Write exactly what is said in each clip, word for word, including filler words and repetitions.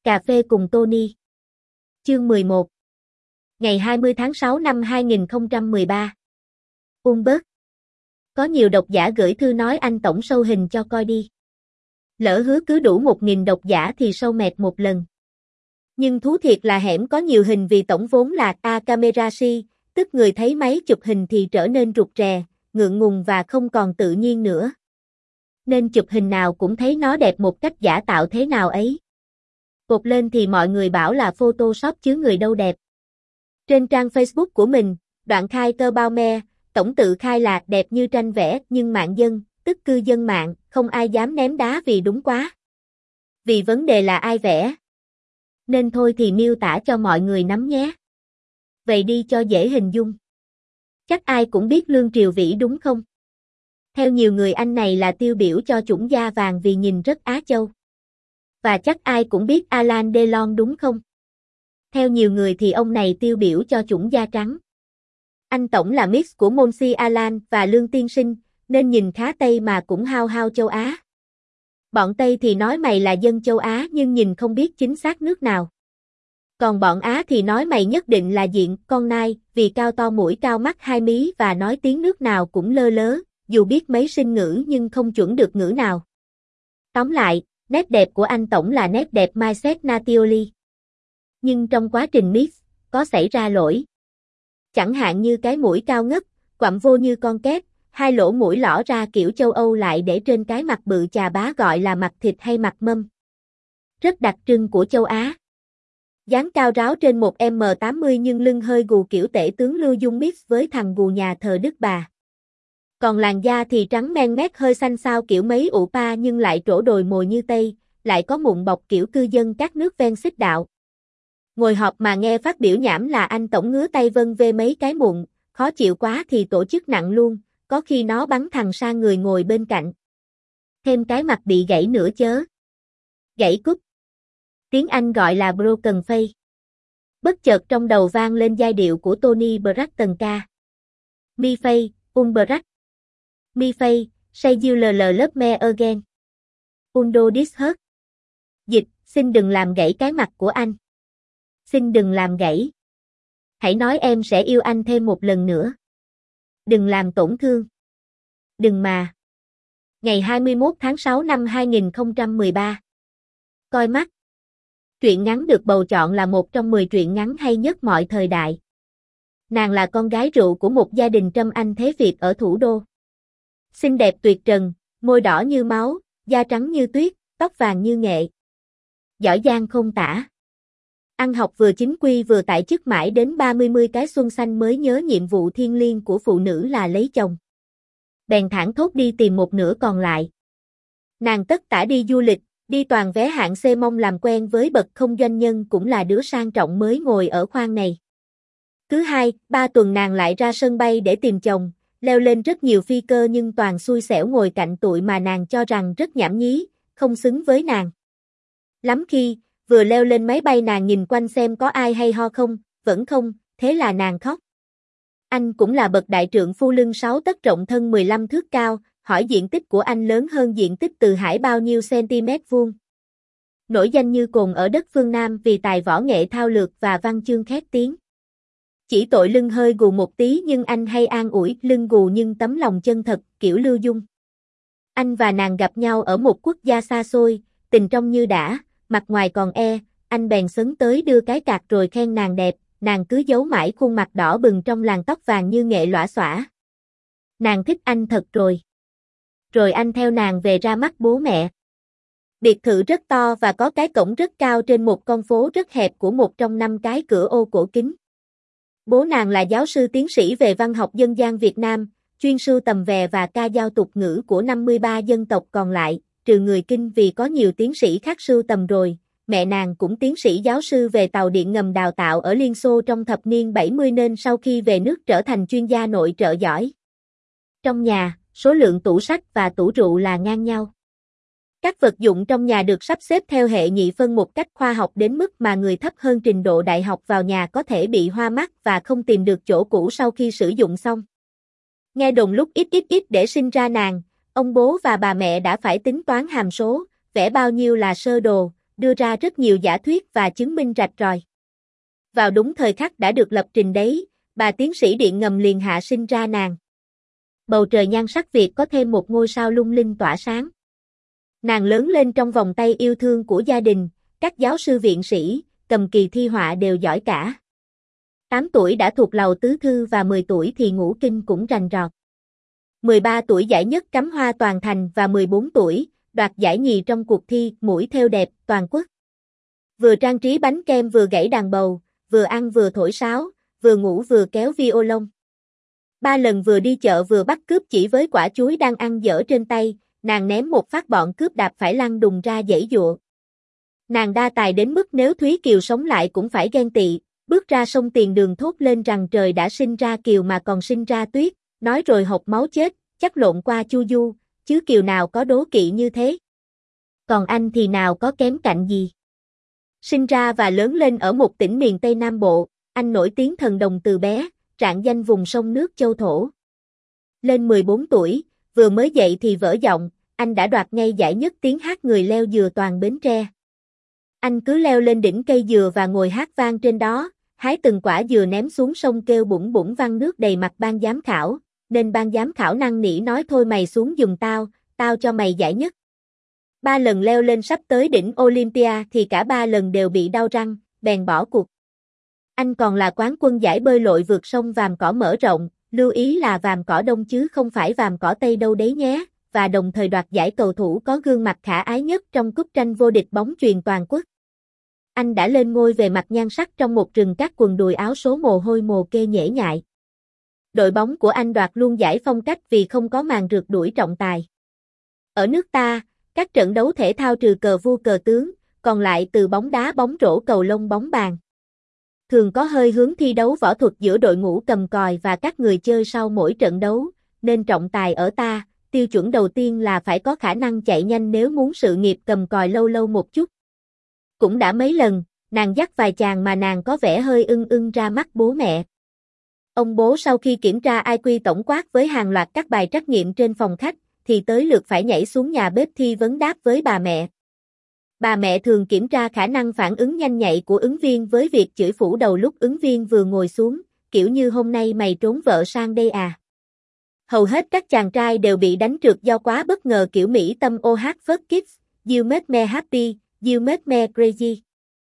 Cà phê cùng Tony. Chương mười một. Ngày hai mươi tháng sáu năm hai nghìn không trăm mười ba. Bloomberg. Có nhiều độc giả gửi thư nói anh tổng show hình cho coi đi. Lỡ hứa cứ đủ một nghìn độc giả thì show mệt một lần. Nhưng thú thiệt là hẻm có nhiều hình vì tổng vốn là A camera si, tức người thấy máy chụp hình thì trở nên rụt rè, ngượng ngùng và không còn tự nhiên nữa. Nên chụp hình nào cũng thấy nó đẹp một cách giả tạo thế nào ấy. Cột lên thì mọi người bảo là Photoshop chứ người đâu đẹp. Trên trang Facebook của mình, Đoạn khai cơ bao me, tổng tự khai là đẹp như tranh vẽ nhưng mạng dân, tức cư dân mạng, không ai dám ném đá vì đúng quá. Vì vấn đề là ai vẽ. Nên thôi thì miêu tả cho mọi người nắm nhé. Vậy đi cho dễ hình dung. Chắc ai cũng biết Lương Triều Vĩ đúng không? Theo nhiều người anh này là tiêu biểu cho chủng da vàng vì nhìn rất Á Châu. Và chắc ai cũng biết Alain Delon đúng không? Theo nhiều người thì ông này tiêu biểu cho chủng da trắng. Anh tổng là mix của Monsi Alan và Lương Tiên Sinh, nên nhìn khá Tây mà cũng hao hao châu Á. Bọn Tây thì nói mày là dân châu Á nhưng nhìn không biết chính xác nước nào. Còn bọn Á thì nói mày nhất định là diện con nai vì cao to mũi cao mắt hai mí và nói tiếng nước nào cũng lơ lớ, dù biết mấy sinh ngữ nhưng không chuẩn được ngữ nào. Tóm lại, nét đẹp của anh tổng là nét đẹp mindset naturally. Nhưng trong quá trình mix, có xảy ra lỗi. Chẳng hạn như cái mũi cao ngất, quặm vô như con két, hai lỗ mũi lõ ra kiểu châu Âu lại để trên cái mặt bự chà bá gọi là mặt thịt hay mặt mâm. Rất đặc trưng của châu Á. Dáng cao ráo trên một mét tám mươi nhưng lưng hơi gù kiểu tể tướng Lưu Dung mix với thằng gù nhà thờ Đức Bà. Còn làn da thì trắng men mét hơi xanh xao kiểu mấy ụ pa nhưng lại trổ đồi mồi như Tây, lại có mụn bọc kiểu cư dân các nước ven xích đạo. Ngồi họp mà nghe phát biểu nhảm là anh tổng ngứa tay vân vê mấy cái mụn, khó chịu quá thì tổ chức nặng luôn, có khi nó bắn thằng sang người ngồi bên cạnh. Thêm cái mặt bị gãy nữa chớ. Gãy cúp. Tiếng Anh gọi là broken face. Bất chợt trong đầu vang lên giai điệu của Tony Braxton ca. Mi face, Unbrax. Mi face, say you lờ love me again. Undo this hurt. Dịch, xin đừng làm gãy cái mặt của anh. Xin đừng làm gãy. Hãy nói em sẽ yêu anh thêm một lần nữa. Đừng làm tổn thương. Đừng mà. Ngày hai mươi mốt tháng sáu năm hai nghìn không trăm mười ba. Coi mắt. Truyện ngắn được bầu chọn là một trong mười truyện ngắn hay nhất mọi thời đại. Nàng là con gái rượu của một gia đình Trâm Anh thế Việt ở thủ đô. Xinh đẹp tuyệt trần, môi đỏ như máu, da trắng như tuyết, tóc vàng như nghệ. Giỏi giang không tả. Ăn học vừa chính quy vừa tại chức mãi đến ba mươi mươi cái xuân xanh mới nhớ nhiệm vụ thiêng liêng của phụ nữ là lấy chồng. Bèn thẳng thốt đi tìm một nửa còn lại. Nàng tất tả đi du lịch, đi toàn vé hạng C mong làm quen với bậc không doanh nhân cũng là đứa sang trọng mới ngồi ở khoang này. Cứ hai, ba tuần nàng lại ra sân bay để tìm chồng, leo lên rất nhiều phi cơ nhưng toàn xui xẻo ngồi cạnh tụi mà nàng cho rằng rất nhảm nhí, không xứng với nàng. Lắm khi, vừa leo lên máy bay nàng nhìn quanh xem có ai hay ho không, vẫn không, thế là nàng khóc. Anh cũng là bậc đại trượng phu lưng sáu tấc rộng thân mười lăm thước cao, hỏi diện tích của anh lớn hơn diện tích Từ Hải bao nhiêu cm vuông. Nổi danh như cồn ở đất phương Nam vì tài võ nghệ thao lược và văn chương khét tiếng. Chỉ tội lưng hơi gù một tí nhưng anh hay an ủi lưng gù nhưng tấm lòng chân thật, kiểu Lưu Dung. Anh và nàng gặp nhau ở một quốc gia xa xôi, tình trong như đã, mặt ngoài còn e, anh bèn sấn tới đưa cái cạc rồi khen nàng đẹp, nàng cứ giấu mãi khuôn mặt đỏ bừng trong làn tóc vàng như nghệ lõa xõa. Nàng thích anh thật rồi. Rồi anh theo nàng về ra mắt bố mẹ. Biệt thự rất to và có cái cổng rất cao trên một con phố rất hẹp của một trong năm cái cửa ô cổ kính. Bố nàng là giáo sư tiến sĩ về văn học dân gian Việt Nam, chuyên sưu tầm về và ca dao tục ngữ của năm mươi ba dân tộc còn lại, trừ người Kinh vì có nhiều tiến sĩ khác sưu tầm rồi. Mẹ nàng cũng tiến sĩ giáo sư về tàu điện ngầm đào tạo ở Liên Xô trong thập niên bảy mươi nên sau khi về nước trở thành chuyên gia nội trợ giỏi. Trong nhà, số lượng tủ sách và tủ rượu là ngang nhau. Các vật dụng trong nhà được sắp xếp theo hệ nhị phân một cách khoa học đến mức mà người thấp hơn trình độ đại học vào nhà có thể bị hoa mắt và không tìm được chỗ cũ sau khi sử dụng xong. Nghe đồn lúc ít ít ít để sinh ra nàng, ông bố và bà mẹ đã phải tính toán hàm số, vẽ bao nhiêu là sơ đồ, đưa ra rất nhiều giả thuyết và chứng minh rạch ròi. Vào đúng thời khắc đã được lập trình đấy, bà tiến sĩ điện ngầm liền hạ sinh ra nàng. Bầu trời nhan sắc Việt có thêm một ngôi sao lung linh tỏa sáng. Nàng lớn lên trong vòng tay yêu thương của gia đình, các giáo sư viện sĩ, cầm kỳ thi họa đều giỏi cả. tám tuổi đã thuộc lầu tứ thư và mười tuổi thì ngũ kinh cũng rành rọt. mười ba tuổi giải nhất cắm hoa toàn thành và mười bốn tuổi, đoạt giải nhì trong cuộc thi mũi thêu đẹp toàn quốc. Vừa trang trí bánh kem vừa gảy đàn bầu, vừa ăn vừa thổi sáo, vừa ngủ vừa kéo violon. Ba lần vừa đi chợ vừa bắt cướp chỉ với quả chuối đang ăn dở trên tay, nàng ném một phát bọn cướp đạp phải lăn đùng ra giãy giụa. Nàng đa tài đến mức nếu Thúy Kiều sống lại cũng phải ghen tị, bước ra sông Tiền Đường thốt lên rằng trời đã sinh ra Kiều mà còn sinh ra Tuyết, nói rồi hộc máu chết, chắc lộn qua Chu Du, chứ Kiều nào có đố kỵ như thế. Còn anh thì nào có kém cạnh gì. Sinh ra và lớn lên ở một tỉnh miền Tây Nam Bộ, anh nổi tiếng thần đồng từ bé, rạng danh vùng sông nước Châu Thổ. Lên mười bốn tuổi, vừa mới dậy thì vỡ giọng, anh đã đoạt ngay giải nhất tiếng hát người leo dừa toàn Bến Tre. Anh cứ leo lên đỉnh cây dừa và ngồi hát vang trên đó, hái từng quả dừa ném xuống sông kêu bủng bủng văng nước đầy mặt ban giám khảo, nên ban giám khảo năn nỉ nói thôi mày xuống giùm tao, tao cho mày giải nhất. Ba lần leo lên sắp tới đỉnh Olympia thì cả ba lần đều bị đau răng, bèn bỏ cuộc. Anh còn là quán quân giải bơi lội vượt sông Vàm Cỏ mở rộng, lưu ý là Vàm Cỏ Đông chứ không phải Vàm Cỏ Tây đâu đấy nhé, và đồng thời đoạt giải cầu thủ có gương mặt khả ái nhất trong cúp tranh vô địch bóng chuyền toàn quốc. Anh đã lên ngôi về mặt nhan sắc trong một rừng các quần đùi áo số mồ hôi mồ kê nhễ nhại. Đội bóng của anh đoạt luôn giải phong cách vì không có màn rượt đuổi trọng tài. Ở nước ta, các trận đấu thể thao trừ cờ vua cờ tướng, còn lại từ bóng đá bóng rổ cầu lông bóng bàn. Thường có hơi hướng thi đấu võ thuật giữa đội ngũ cầm còi và các người chơi sau mỗi trận đấu, nên trọng tài ở ta, tiêu chuẩn đầu tiên là phải có khả năng chạy nhanh nếu muốn sự nghiệp cầm còi lâu lâu một chút. Cũng đã mấy lần, nàng dắt vài chàng mà nàng có vẻ hơi ưng ưng ra mắt bố mẹ. Ông bố sau khi kiểm tra i kiu tổng quát với hàng loạt các bài trắc nghiệm trên phòng khách, thì tới lượt phải nhảy xuống nhà bếp thi vấn đáp với bà mẹ. Bà mẹ thường kiểm tra khả năng phản ứng nhanh nhạy của ứng viên với việc chửi phủ đầu lúc ứng viên vừa ngồi xuống, kiểu như hôm nay mày trốn vợ sang đây à. Hầu hết các chàng trai đều bị đánh trượt do quá bất ngờ kiểu Mỹ tâm oh first kiss, you make me happy, you make me crazy.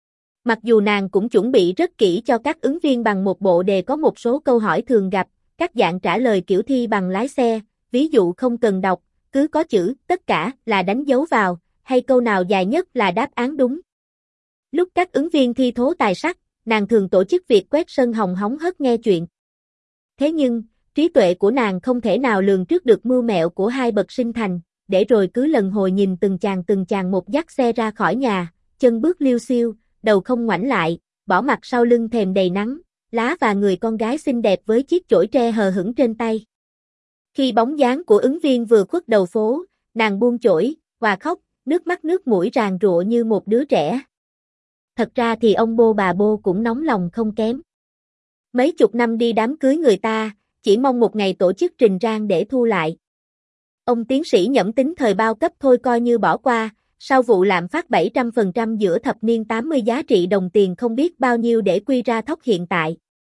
Mặc dù nàng cũng chuẩn bị rất kỹ cho các ứng viên bằng một bộ đề có một số câu hỏi thường gặp, các dạng trả lời kiểu thi bằng lái xe, ví dụ không cần đọc, cứ có chữ, tất cả là đánh dấu vào, hay câu nào dài nhất là đáp án đúng. Lúc các ứng viên thi thố tài sắc, nàng thường tổ chức việc quét sân hồng hóng hớt nghe chuyện. Thế nhưng, trí tuệ của nàng không thể nào lường trước được mưu mẹo của hai bậc sinh thành, để rồi cứ lần hồi nhìn từng chàng từng chàng một dắt xe ra khỏi nhà, chân bước liêu xiêu, đầu không ngoảnh lại, bỏ mặt sau lưng thềm đầy nắng, lá và người con gái xinh đẹp với chiếc chổi tre hờ hững trên tay. Khi bóng dáng của ứng viên vừa khuất đầu phố, nàng buông chổi, hòa khóc, nước mắt nước mũi ràn rụa như một đứa trẻ. Thật ra thì ông bô bà bô cũng nóng lòng không kém. Mấy chục năm đi đám cưới người ta, chỉ mong một ngày tổ chức trình rang để thu lại. Ông tiến sĩ nhẫm tính thời bao cấp thôi coi như bỏ qua, sau vụ lạm phát bảy trăm phần trăm giữa thập niên tám mươi giá trị đồng tiền không biết bao nhiêu để quy ra thóc hiện tại.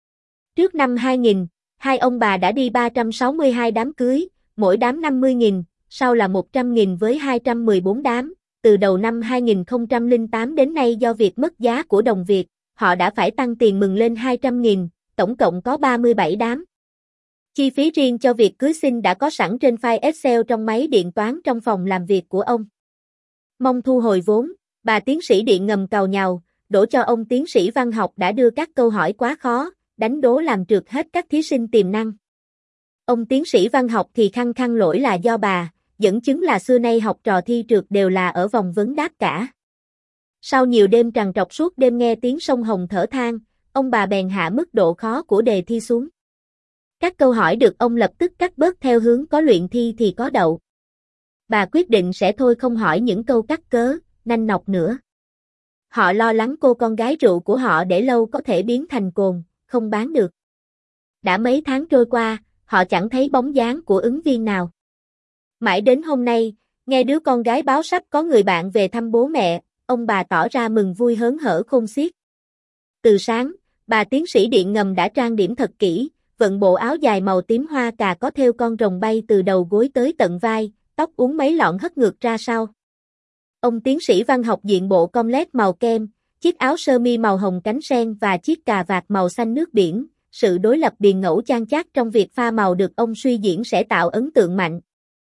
Trước năm hai nghìn, hai ông bà đã đi ba trăm sáu mươi hai đám cưới, mỗi đám năm mươi nghìn, sau là một trăm nghìn với hai trăm mười bốn đám. Từ đầu năm hai nghìn không trăm lẻ tám đến nay do việc mất giá của đồng Việt, họ đã phải tăng tiền mừng lên hai trăm nghìn, tổng cộng có ba mươi bảy đám. Chi phí riêng cho việc cưới xin đã có sẵn trên file Excel trong máy điện toán trong phòng làm việc của ông. Mong thu hồi vốn, bà tiến sĩ điện ngầm càu nhàu, đổ cho ông tiến sĩ văn học đã đưa các câu hỏi quá khó, đánh đố làm trượt hết các thí sinh tiềm năng. Ông tiến sĩ văn học thì khăng khăng lỗi là do bà, dẫn chứng là xưa nay học trò thi trượt đều là ở vòng vấn đáp cả. Sau nhiều đêm trằn trọc suốt đêm nghe tiếng sông Hồng thở than, ông bà bèn hạ mức độ khó của đề thi xuống. Các câu hỏi được ông lập tức cắt bớt theo hướng có luyện thi thì có đậu. Bà quyết định sẽ thôi không hỏi những câu cắt cớ, nanh nọc nữa. Họ lo lắng cô con gái rượu của họ để lâu có thể biến thành cồn, không bán được. Đã mấy tháng trôi qua, họ chẳng thấy bóng dáng của ứng viên nào. Mãi đến hôm nay, nghe đứa con gái báo sắp có người bạn về thăm bố mẹ, ông bà tỏ ra mừng vui hớn hở khôn xiết. Từ sáng, bà tiến sĩ điện ngầm đã trang điểm thật kỹ, vận bộ áo dài màu tím hoa cà có thêu con rồng bay từ đầu gối tới tận vai, tóc uốn mấy lọn hất ngược ra sau. Ông tiến sĩ văn học diện bộ comlet màu kem, chiếc áo sơ mi màu hồng cánh sen và chiếc cà vạt màu xanh nước biển, sự đối lập biền ngẫu chan chát trong việc pha màu được ông suy diễn sẽ tạo ấn tượng mạnh.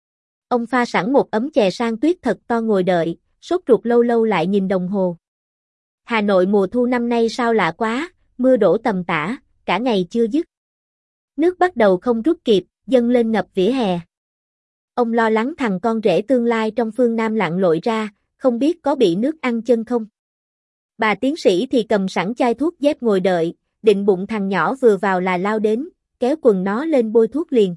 Ông pha sẵn một ấm chè sang tuyết thật to ngồi đợi, sốt ruột lâu lâu lại nhìn đồng hồ. Hà Nội mùa thu năm nay sao lạ quá, mưa đổ tầm tã, cả ngày chưa dứt. Nước bắt đầu không rút kịp, dâng lên ngập vỉa hè. Ông lo lắng thằng con rể tương lai trong phương Nam lặn lội ra, không biết có bị nước ăn chân không. Bà tiến sĩ thì cầm sẵn chai thuốc dép ngồi đợi, định bụng thằng nhỏ vừa vào là lao đến, kéo quần nó lên bôi thuốc liền.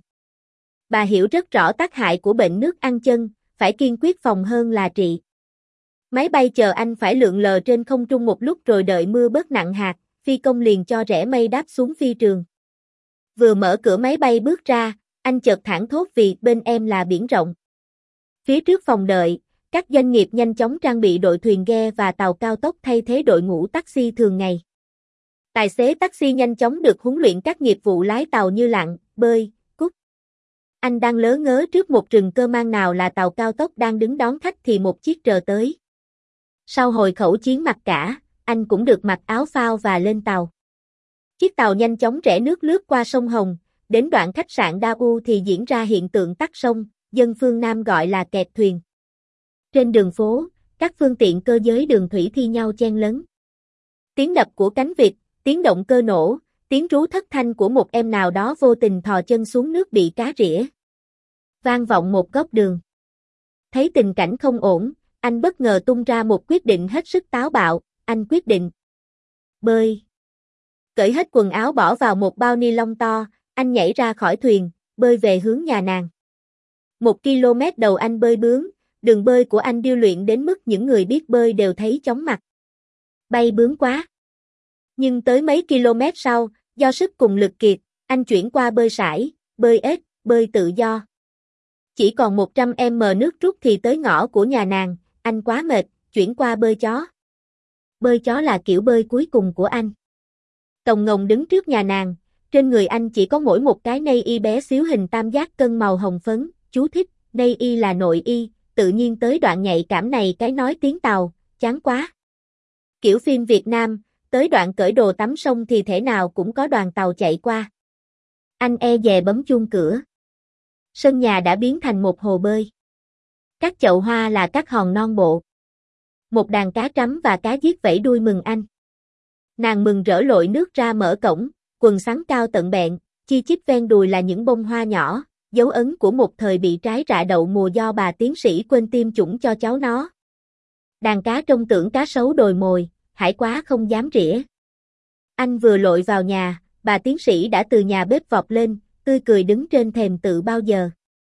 Bà hiểu rất rõ tác hại của bệnh nước ăn chân, phải kiên quyết phòng hơn là trị. Máy bay chờ anh phải lượn lờ trên không trung một lúc rồi đợi mưa bớt nặng hạt, phi công liền cho rẽ mây đáp xuống phi trường. Vừa mở cửa máy bay bước ra, anh chợt thảng thốt vì bên em là biển rộng. Phía trước phòng đợi, các doanh nghiệp nhanh chóng trang bị đội thuyền ghe và tàu cao tốc thay thế đội ngũ taxi thường ngày. Tài xế taxi nhanh chóng được huấn luyện các nghiệp vụ lái tàu như lặn, bơi, cút. Anh đang lớ ngớ trước một rừng cơ mang nào là tàu cao tốc đang đứng đón khách thì một chiếc rờ tới. Sau hồi khẩu chiến mặc cả, anh cũng được mặc áo phao và lên tàu. Chiếc tàu nhanh chóng rẽ nước lướt qua sông Hồng, đến đoạn khách sạn Đa U thì diễn ra hiện tượng tắc sông, dân phương Nam gọi là kẹt thuyền. Trên đường phố, các phương tiện cơ giới đường thủy thi nhau chen lấn. Tiếng đập của cánh vịt, tiếng động cơ nổ, tiếng rú thất thanh của một em nào đó vô tình thò chân xuống nước bị cá rỉa. Vang vọng một góc đường. Thấy tình cảnh không ổn, anh bất ngờ tung ra một quyết định hết sức táo bạo, anh quyết định bơi. Cởi hết quần áo bỏ vào một bao ni lông to, anh nhảy ra khỏi thuyền, bơi về hướng nhà nàng. Một km đầu anh bơi bướm, đường bơi của anh điêu luyện đến mức những người biết bơi đều thấy chóng mặt. Bay bướm quá. Nhưng tới mấy km sau, do sức cùng lực kiệt, anh chuyển qua bơi sải, bơi ếch, bơi tự do. Chỉ còn một trăm mét nước rút thì tới ngõ của nhà nàng, anh quá mệt, chuyển qua bơi chó. Bơi chó là kiểu bơi cuối cùng của anh. Tồng ngồng đứng trước nhà nàng, trên người anh chỉ có mỗi một cái nay y bé xíu hình tam giác cân màu hồng phấn, chú thích, nay y là nội y, tự nhiên tới đoạn nhạy cảm này cái nói tiếng Tàu, chán quá. Kiểu phim Việt Nam, tới đoạn cởi đồ tắm sông thì thể nào cũng có đoàn tàu chạy qua. Anh e dè bấm chuông cửa. Sân nhà đã biến thành một hồ bơi. Các chậu hoa là các hòn non bộ. Một đàn cá trắm và cá giết vẫy đuôi mừng anh. Nàng mừng rỡ lội nước ra mở cổng, quần sắn cao tận bẹn, chi chít ven đùi là những bông hoa nhỏ, dấu ấn của một thời bị trái rạ đậu mùa do bà tiến sĩ quên tiêm chủng cho cháu nó. Đàn cá trông tưởng cá sấu đồi mồi, hải quá không dám rỉa. Anh vừa lội vào nhà, bà tiến sĩ đã từ nhà bếp vọt lên, tươi cười đứng trên thềm tự bao giờ.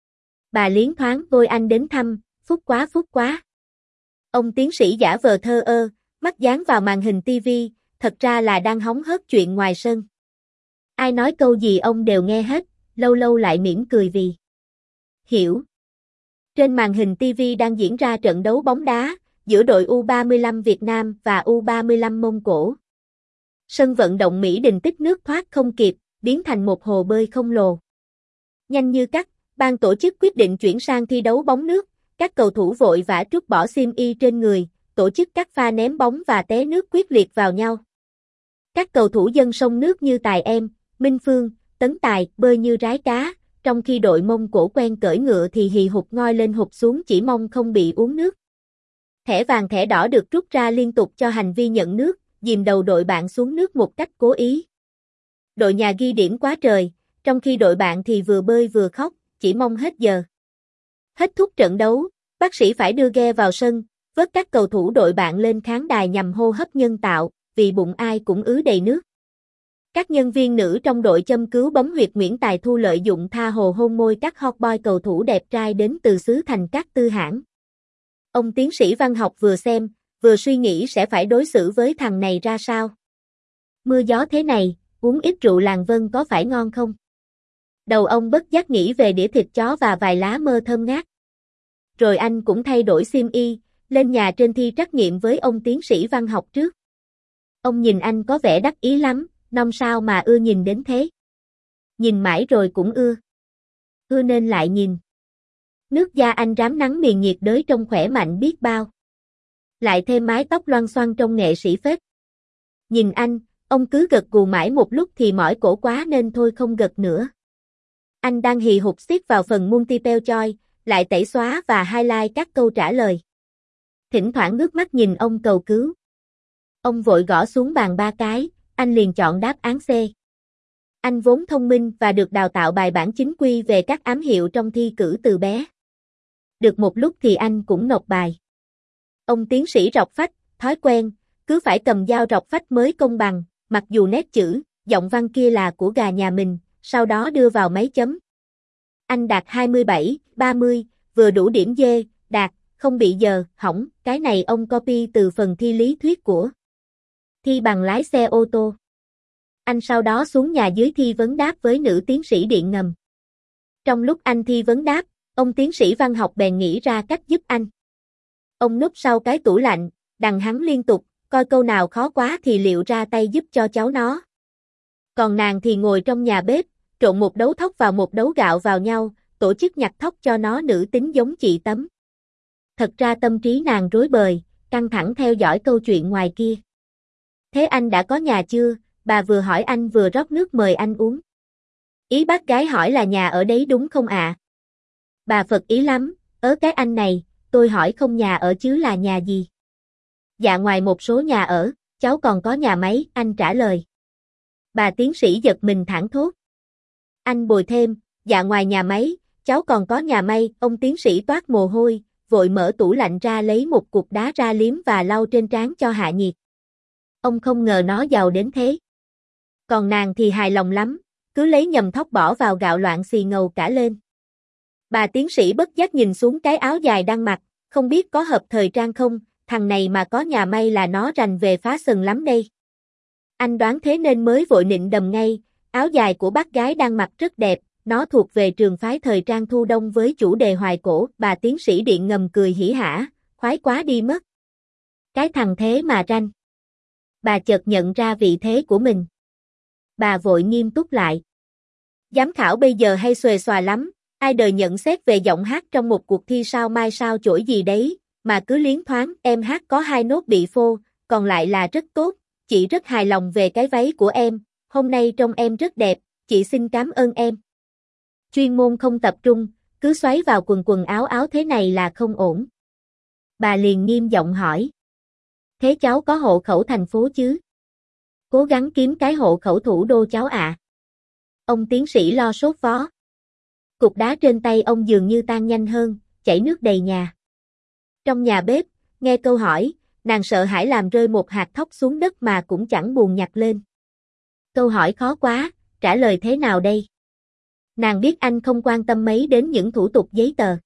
Bà liến thoáng vôi anh đến thăm, phúc quá phúc quá. Ông tiến sĩ giả vờ thơ ơ, mắt dán vào màn hình tivi, thật ra là đang hóng hớt chuyện ngoài sân. Ai nói câu gì ông đều nghe hết, lâu lâu lại mỉm cười vì hiểu. Trên màn hình tivi đang diễn ra trận đấu bóng đá giữa đội U ba mươi lăm Việt Nam và U ba mươi lăm Mông Cổ. Sân vận động Mỹ Đình tích nước thoát không kịp, biến thành một hồ bơi khổng lồ. Nhanh như cắt, ban tổ chức quyết định chuyển sang thi đấu bóng nước, các cầu thủ vội vã trút bỏ xiêm y trên người, tổ chức các pha ném bóng và té nước quyết liệt vào nhau. Các cầu thủ dân sông nước như Tài Em, Minh Phương, Tấn Tài bơi như rái cá, trong khi đội Mông Cổ quen cưỡi ngựa thì hì hục ngoi lên hụt xuống chỉ mong không bị uống nước. Thẻ vàng thẻ đỏ được rút ra liên tục cho hành vi nhận nước, dìm đầu đội bạn xuống nước một cách cố ý. Đội nhà ghi điểm quá trời, trong khi đội bạn thì vừa bơi vừa khóc, chỉ mong hết giờ. Hết thúc trận đấu, bác sĩ phải đưa ghe vào sân, vớt các cầu thủ đội bạn lên khán đài nhằm hô hấp nhân tạo, vì bụng ai cũng ứ đầy nước. Các nhân viên nữ trong đội châm cứu bấm huyệt Nguyễn Tài Thu lợi dụng tha hồ hôn môi các hot boy cầu thủ đẹp trai đến từ xứ Thành Cát Tư Hãn. Ông tiến sĩ văn học vừa xem, vừa suy nghĩ sẽ phải đối xử với thằng này ra sao. Mưa gió thế này, uống ít rượu làng Vân có phải ngon không? Đầu ông bất giác nghĩ về đĩa thịt chó và vài lá mơ thơm ngát. Rồi anh cũng thay đổi xiêm y, lên nhà trên thi trắc nghiệm với ông tiến sĩ văn học trước. Ông nhìn anh có vẻ đắc ý lắm, non sao mà ưa nhìn đến thế. Nhìn mãi rồi cũng ưa. Ưa nên lại nhìn. Nước da anh rám nắng miền nhiệt đới trông khỏe mạnh biết bao. Lại thêm mái tóc loăn xoăn trông nghệ sĩ phết. Nhìn anh, ông cứ gật gù mãi một lúc thì mỏi cổ quá nên thôi không gật nữa. Anh đang hì hục xiết vào phần multiple choice, lại tẩy xóa và highlight các câu trả lời. Thỉnh thoảng ngước mắt nhìn ông cầu cứu. Ông vội gõ xuống bàn ba cái, anh liền chọn đáp án C. Anh vốn thông minh và được đào tạo bài bản chính quy về các ám hiệu trong thi cử từ bé. Được một lúc thì anh cũng nộp bài. Ông tiến sĩ rọc phách, thói quen, cứ phải cầm dao rọc phách mới công bằng, mặc dù nét chữ, giọng văn kia là của gà nhà mình, sau đó đưa vào máy chấm. Anh đạt hai mươi bảy, ba mươi, vừa đủ điểm D, đạt, không bị giờ, hỏng, cái này ông copy từ phần thi lý thuyết của thi bằng lái xe ô tô. Anh sau đó xuống nhà dưới thi vấn đáp với nữ tiến sĩ điện ngầm. Trong lúc anh thi vấn đáp, ông tiến sĩ văn học bèn nghĩ ra cách giúp anh. Ông núp sau cái tủ lạnh, đằng hắn liên tục, coi câu nào khó quá thì liệu ra tay giúp cho cháu nó. Còn nàng thì ngồi trong nhà bếp, trộn một đấu thóc vào một đấu gạo vào nhau, tổ chức nhặt thóc cho nó nữ tính giống chị Tấm. Thật ra tâm trí nàng rối bời, căng thẳng theo dõi câu chuyện ngoài kia. Thế anh đã có nhà chưa? Bà vừa hỏi anh vừa rót nước mời anh uống. Ý bác gái hỏi là nhà ở đấy đúng không ạ? À? Bà phật ý lắm, ớ cái anh này, tôi hỏi không nhà ở chứ là nhà gì? Dạ ngoài một số nhà ở, cháu còn có nhà máy, anh trả lời. Bà tiến sĩ giật mình thảng thốt. Anh bồi thêm, dạ ngoài nhà máy, cháu còn có nhà may, ông tiến sĩ toát mồ hôi, vội mở tủ lạnh ra lấy một cục đá ra liếm và lau trên trán cho hạ nhiệt. Ông không ngờ nó giàu đến thế. Còn nàng thì hài lòng lắm, cứ lấy nhầm thóc bỏ vào gạo loạn xì ngầu cả lên. Bà tiến sĩ bất giác nhìn xuống cái áo dài đang mặc, không biết có hợp thời trang không, thằng này mà có nhà may là nó rành về phá sừng lắm đây. Anh đoán thế nên mới vội nịnh đầm ngay, áo dài của bác gái đang mặc rất đẹp, nó thuộc về trường phái thời trang thu đông với chủ đề hoài cổ, bà tiến sĩ điện ngầm cười hỉ hả, khoái quá đi mất. Cái thằng thế mà ranh. Bà chợt nhận ra vị thế của mình. Bà vội nghiêm túc lại. Giám khảo bây giờ hay xuề xòa lắm, ai đời nhận xét về giọng hát trong một cuộc thi sao mai sao chổi gì đấy, mà cứ liến thoáng, em hát có hai nốt bị phô, còn lại là rất tốt, chị rất hài lòng về cái váy của em, hôm nay trông em rất đẹp, chị xin cảm ơn em. Chuyên môn không tập trung, cứ xoáy vào quần quần áo áo thế này là không ổn. Bà liền nghiêm giọng hỏi. Thế cháu có hộ khẩu thành phố chứ? Cố gắng kiếm cái hộ khẩu thủ đô cháu ạ. À. Ông tiến sĩ lo sốt vó. Cục đá trên tay ông dường như tan nhanh hơn, chảy nước đầy nhà. Trong nhà bếp, nghe câu hỏi, nàng sợ hãi làm rơi một hạt thóc xuống đất mà cũng chẳng buồn nhặt lên. Câu hỏi khó quá, trả lời thế nào đây? Nàng biết anh không quan tâm mấy đến những thủ tục giấy tờ.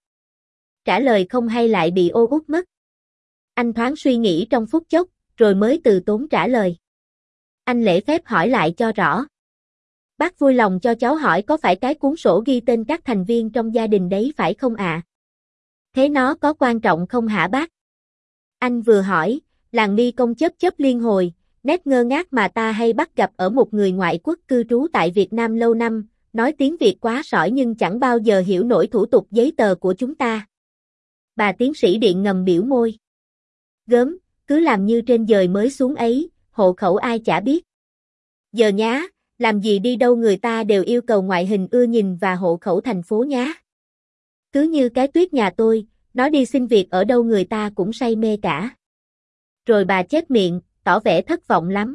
Trả lời không hay lại bị ô uất mất. Anh thoáng suy nghĩ trong phút chốc, rồi mới từ tốn trả lời. Anh lễ phép hỏi lại cho rõ. Bác vui lòng cho cháu hỏi có phải cái cuốn sổ ghi tên các thành viên trong gia đình đấy phải không ạ? À? Thế nó có quan trọng không hả bác? Anh vừa hỏi, làng mi công chớp chớp liên hồi, nét ngơ ngác mà ta hay bắt gặp ở một người ngoại quốc cư trú tại Việt Nam lâu năm, nói tiếng Việt quá sỏi nhưng chẳng bao giờ hiểu nổi thủ tục giấy tờ của chúng ta. Bà tiến sĩ điện ngầm biểu môi. Gớm, cứ làm như trên dời mới xuống ấy, hộ khẩu ai chả biết. Giờ nhá, làm gì đi đâu người ta đều yêu cầu ngoại hình ưa nhìn và hộ khẩu thành phố nhá. Cứ như cái Tuyết nhà tôi, nó đi xin việc ở đâu người ta cũng say mê cả. Rồi bà chép miệng, tỏ vẻ thất vọng lắm.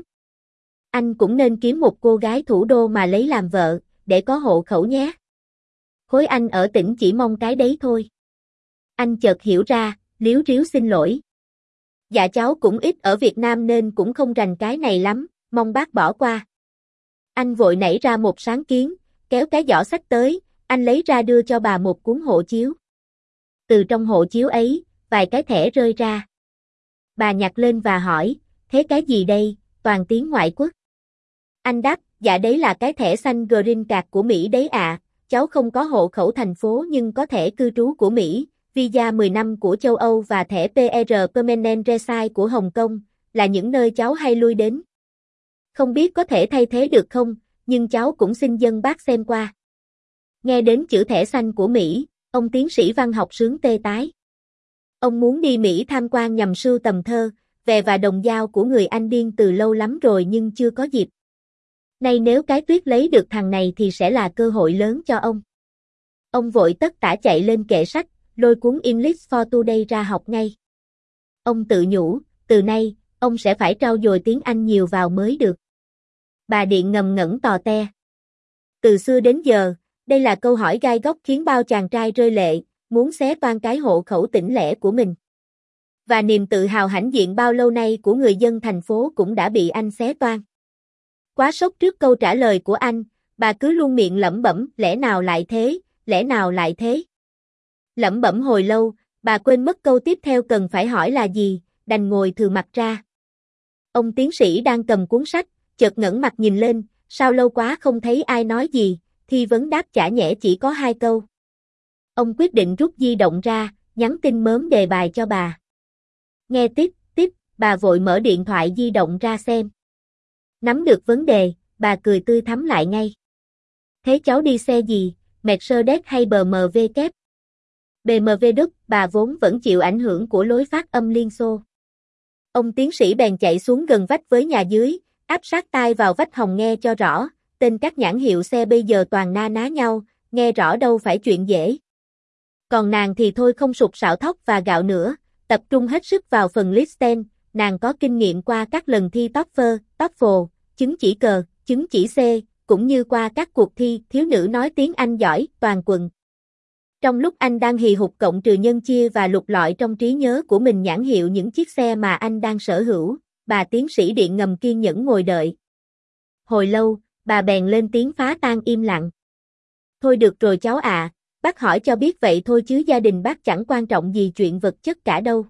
Anh cũng nên kiếm một cô gái thủ đô mà lấy làm vợ, để có hộ khẩu nhé. Khối anh ở tỉnh chỉ mong cái đấy thôi. Anh chợt hiểu ra, líu ríu xin lỗi. Dạ cháu cũng ít ở Việt Nam nên cũng không rành cái này lắm, mong bác bỏ qua. Anh vội nảy ra một sáng kiến, kéo cái giỏ sách tới, anh lấy ra đưa cho bà một cuốn hộ chiếu. Từ trong hộ chiếu ấy, vài cái thẻ rơi ra. Bà nhặt lên và hỏi, thế cái gì đây, toàn tiếng ngoại quốc. Anh đáp, dạ đấy là cái thẻ xanh Green Card của Mỹ đấy ạ, à. Cháu không có hộ khẩu thành phố nhưng có thẻ cư trú của Mỹ, visa mười năm của châu Âu và thẻ pê rờ Permanent Reside của Hồng Kông, là những nơi cháu hay lui đến. Không biết có thể thay thế được không, nhưng cháu cũng xin dân bác xem qua. Nghe đến chữ thẻ xanh của Mỹ, ông tiến sĩ văn học sướng tê tái. Ông muốn đi Mỹ tham quan nhằm sưu tầm thơ, về và đồng dao của người Anh điên từ lâu lắm rồi nhưng chưa có dịp. Nay nếu cái tuyết lấy được thằng này thì sẽ là cơ hội lớn cho ông. Ông vội tất tả chạy lên kệ sách, lôi cuốn English for Today ra học ngay. Ông tự nhủ, từ nay, ông sẽ phải trau dồi tiếng Anh nhiều vào mới được. Bà Điện ngầm ngẩn tò te. Từ xưa đến giờ, đây là câu hỏi gai góc khiến bao chàng trai rơi lệ, muốn xé toan cái hộ khẩu tỉnh lẻ của mình. Và niềm tự hào hãnh diện bao lâu nay của người dân thành phố cũng đã bị anh xé toan. Quá sốc trước câu trả lời của anh, bà cứ luôn miệng lẩm bẩm, lẽ nào lại thế, lẽ nào lại thế. Lẩm bẩm hồi lâu, bà quên mất câu tiếp theo cần phải hỏi là gì, đành ngồi thừ mặt ra. Ông tiến sĩ đang cầm cuốn sách, chợt ngẩng mặt nhìn lên, sao lâu quá không thấy ai nói gì, thi vấn đáp chả nhẽ chỉ có hai câu. Ông quyết định rút di động ra, nhắn tin mớm đề bài cho bà. Nghe tiếp, tiếp, bà vội mở điện thoại di động ra xem. Nắm được vấn đề, bà cười tươi thắm lại ngay. Thế cháu đi xe gì, Mercedes hay bê em vê kép? bê em vê Đức, bà vốn vẫn chịu ảnh hưởng của lối phát âm Liên Xô. Ông tiến sĩ bèn chạy xuống gần vách với nhà dưới, áp sát tai vào vách hòng nghe cho rõ, tên các nhãn hiệu xe bây giờ toàn na ná nhau, nghe rõ đâu phải chuyện dễ. Còn nàng thì thôi không sụt sạo thóc và gạo nữa, tập trung hết sức vào phần listen, nàng có kinh nghiệm qua các lần thi TOEFL, TOEFL, chứng chỉ cờ, chứng chỉ C, cũng như qua các cuộc thi thiếu nữ nói tiếng Anh giỏi, toàn quận. Trong lúc anh đang hì hục cộng trừ nhân chia và lục lọi trong trí nhớ của mình nhãn hiệu những chiếc xe mà anh đang sở hữu, bà tiến sĩ Điện ngầm kiên nhẫn ngồi đợi. Hồi lâu, bà bèn lên tiếng phá tan im lặng. Thôi được rồi cháu ạ, à, bác hỏi cho biết vậy thôi chứ gia đình bác chẳng quan trọng gì chuyện vật chất cả đâu.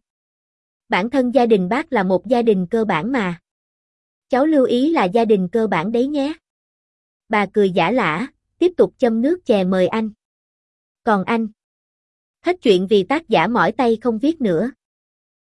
Bản thân gia đình bác là một gia đình cơ bản mà. Cháu lưu ý là gia đình cơ bản đấy nhé. Bà cười giả lả, tiếp tục châm nước chè mời anh. Còn anh? Hết chuyện vì tác giả mỏi tay không viết nữa.